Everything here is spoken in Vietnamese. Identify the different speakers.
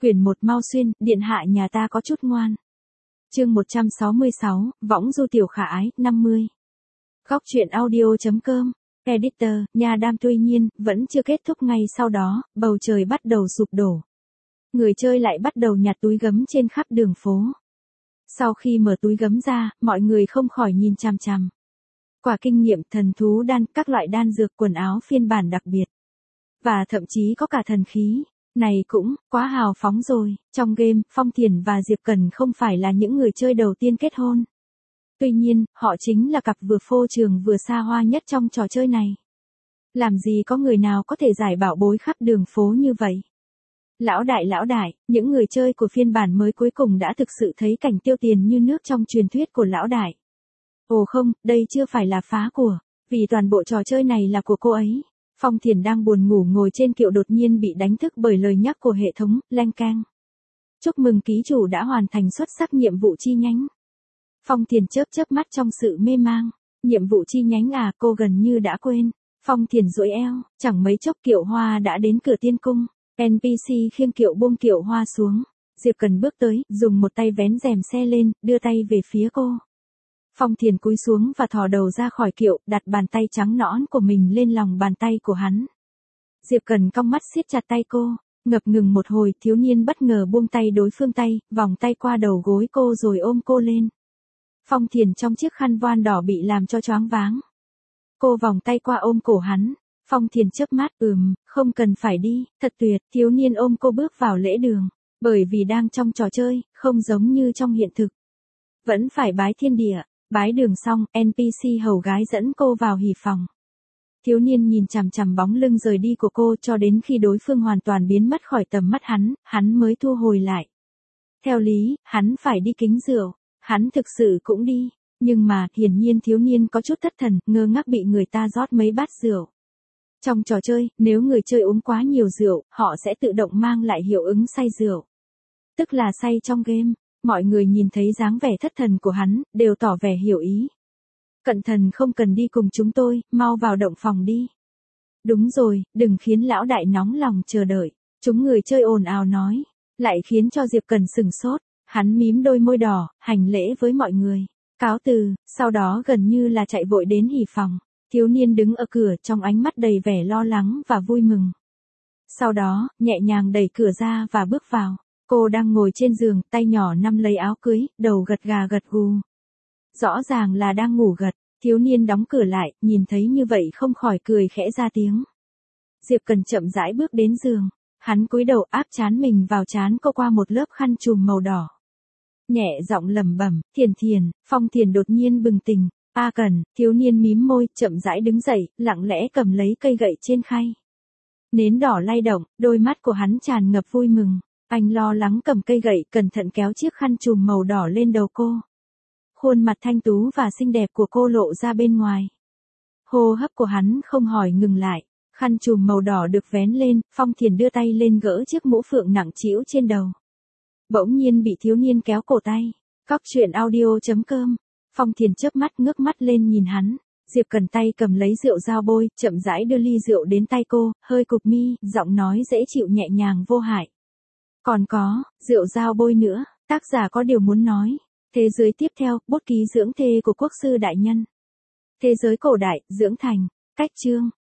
Speaker 1: Quyển 1 mau xuyên, điện hạ nhà ta có chút ngoan. Chương 166, võng du tiểu khả ái, 50. Góc truyện audio.com, Editor, nhà đam tuy nhiên, vẫn chưa kết thúc ngay sau đó, bầu trời bắt đầu sụp đổ. Người chơi lại bắt đầu nhặt túi gấm trên khắp đường phố. Sau khi mở túi gấm ra, mọi người không khỏi nhìn chằm chằm. Quả kinh nghiệm, thần thú đan, các loại đan dược, quần áo phiên bản đặc biệt. Và thậm chí có cả thần khí. Này cũng, quá hào phóng rồi. Trong game, Phong Thiền và Diệp Cần không phải là những người chơi đầu tiên kết hôn. Tuy nhiên, họ chính là cặp vừa phô trương vừa xa hoa nhất trong trò chơi này. Làm gì có người nào có thể giải bảo bối khắp đường phố như vậy? Lão đại, những người chơi của phiên bản mới cuối cùng đã thực sự thấy cảnh tiêu tiền như nước trong truyền thuyết của lão đại. Ồ không, đây chưa phải là phá của, vì toàn bộ trò chơi này là của cô ấy. Phong Thiền đang buồn ngủ ngồi trên kiệu đột nhiên bị đánh thức bởi lời nhắc của hệ thống, leng keng. Chúc mừng ký chủ đã hoàn thành xuất sắc nhiệm vụ chi nhánh. Phong Thiền chớp mắt trong sự mê mang. Nhiệm vụ chi nhánh à, cô gần như đã quên. Phong Thiền duỗi eo, chẳng mấy chốc kiệu hoa đã đến cửa tiên cung. NPC khiêng kiệu buông kiệu hoa xuống. Diệp Cần bước tới, dùng một tay vén rèm xe lên, đưa tay về phía cô. Phong Thiền cúi xuống và thò đầu ra khỏi kiệu, đặt bàn tay trắng nõn của mình lên lòng bàn tay của hắn. Diệp Cần cong mắt siết chặt tay cô, ngập ngừng một hồi, thiếu niên bất ngờ buông tay đối phương tay, vòng tay qua đầu gối cô rồi ôm cô lên. Phong Thiền trong chiếc khăn voan đỏ bị làm cho choáng váng. Cô vòng tay qua ôm cổ hắn. Phong Thiền chớp mắt, không cần phải đi, thật tuyệt. Thiếu niên ôm cô bước vào lễ đường, bởi vì đang trong trò chơi, không giống như trong hiện thực. Vẫn phải bái thiên địa. Bái đường xong, NPC hầu gái dẫn cô vào hỉ phòng. Thiếu niên nhìn chằm chằm bóng lưng rời đi của cô cho đến khi đối phương hoàn toàn biến mất khỏi tầm mắt hắn mới thu hồi lại. Theo lý, hắn phải đi kính rượu, hắn thực sự cũng đi, nhưng mà hiển nhiên thiếu niên có chút thất thần, ngơ ngác bị người ta rót mấy bát rượu. Trong trò chơi, nếu người chơi uống quá nhiều rượu, họ sẽ tự động mang lại hiệu ứng say rượu. Tức là say trong game. Mọi người nhìn thấy dáng vẻ thất thần của hắn, đều tỏ vẻ hiểu ý. Cận thần không cần đi cùng chúng tôi, mau vào động phòng đi. Đúng rồi, đừng khiến lão đại nóng lòng chờ đợi. Chúng người chơi ồn ào nói, lại khiến cho Diệp Cần sừng sốt. Hắn mím đôi môi đỏ, hành lễ với mọi người. Cáo từ, sau đó gần như là chạy vội đến hỉ phòng. Thiếu niên đứng ở cửa trong ánh mắt đầy vẻ lo lắng và vui mừng. Sau đó, nhẹ nhàng đẩy cửa ra và bước vào. Cô đang ngồi trên giường, tay nhỏ nắm lấy áo cưới, đầu gật gà gật gù. Rõ ràng là đang ngủ gật, thiếu niên đóng cửa lại, nhìn thấy như vậy không khỏi cười khẽ ra tiếng. Diệp Cần chậm rãi bước đến giường, hắn cúi đầu áp trán mình vào trán cô qua một lớp khăn trùm màu đỏ. Nhẹ giọng lẩm bẩm, Thiền, Phong Thiền đột nhiên bừng tỉnh, Cần, thiếu niên mím môi, chậm rãi đứng dậy, lặng lẽ cầm lấy cây gậy trên khay. Nến đỏ lay động, đôi mắt của hắn tràn ngập vui mừng. Anh lo lắng cầm cây gậy, cẩn thận kéo chiếc khăn trùm màu đỏ lên đầu cô. Khuôn mặt thanh tú và xinh đẹp của cô lộ ra bên ngoài. Hô hấp của hắn không hỏi ngừng lại. Khăn trùm màu đỏ được vén lên, Phong Thiền đưa tay lên gỡ chiếc mũ phượng nặng trĩu trên đầu. Bỗng nhiên bị thiếu niên kéo cổ tay. Góc truyện audio.com. Phong Thiền chớp mắt ngước mắt lên nhìn hắn. Diệp Cần tay cầm lấy rượu dao bôi, chậm rãi đưa ly rượu đến tay cô, hơi cụp mi, giọng nói dễ chịu nhẹ nhàng vô hại. Còn có, rượu dao bôi nữa, tác giả có điều muốn nói. Thế giới tiếp theo, bút ký dưỡng thê của quốc sư đại nhân. Thế giới cổ đại, dưỡng thành, cách chương.